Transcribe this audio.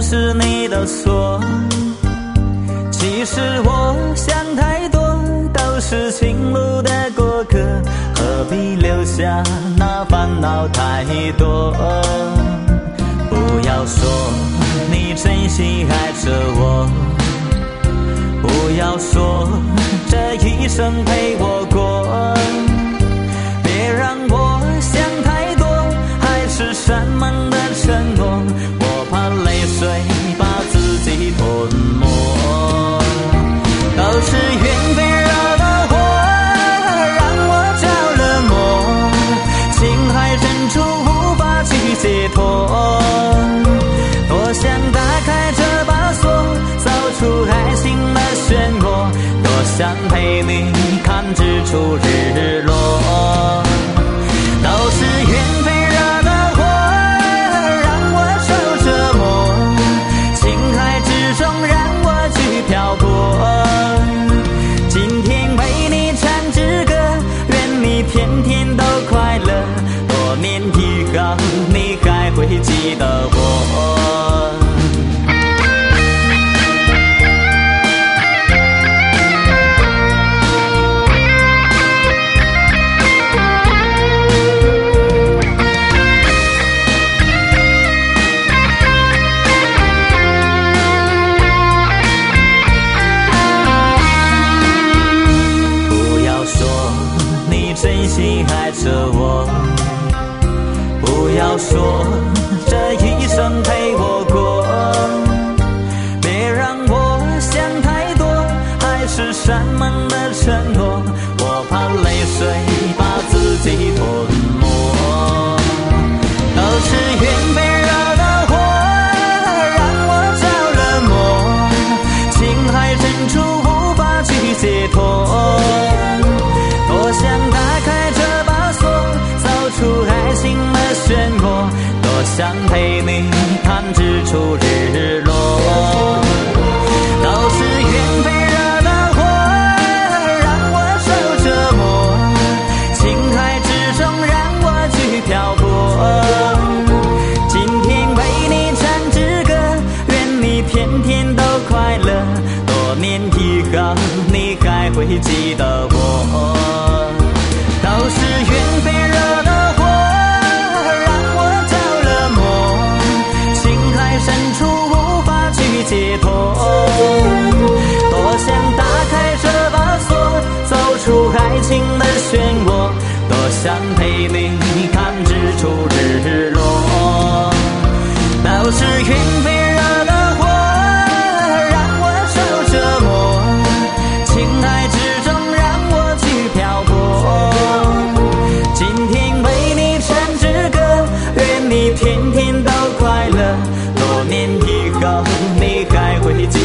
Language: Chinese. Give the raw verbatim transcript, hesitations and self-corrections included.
是你的错。其实我想太多，都是情路的过客，何必留下那烦恼太多。不要说你真心爱着我，不要说这一生陪我过，别让我想太多，海誓山盟的承诺，我怕泪水把自己吞没。都是缘分惹的祸，让我着了魔，情海深处无法去解脱。多想打开这把锁，走出爱情的漩涡，多想陪你看日出日落。都是缘分惹的祸，让我受折磨，情海之中让我去漂泊。今天为你唱支歌，愿你天天都快乐，多年以后你还会记得我。真心爱着我，不要说这一生陪我过，别让我想太多，海誓山盟的承诺，我怕泪水把自己吞没。都是缘分惹的祸，让我着了魔，情海深处无法去解脱。多想打开这把锁，走出爱情的漩涡，多想陪你看日出日落。都是缘分惹的祸，让我受折磨，情海之中让我去漂泊。今天为你唱支歌，愿你天天都快乐，多年以后你还会记得我。都是缘分惹的祸，让我着了魔，情海深处无法去解脱。多想打开这把锁，走出爱情的漩涡，多想陪你看日出日落。都是缘分惹的祸，让我受折磨，情海之中让我去漂泊。今天为你唱支歌，愿你天天都快乐，多年以后你还会记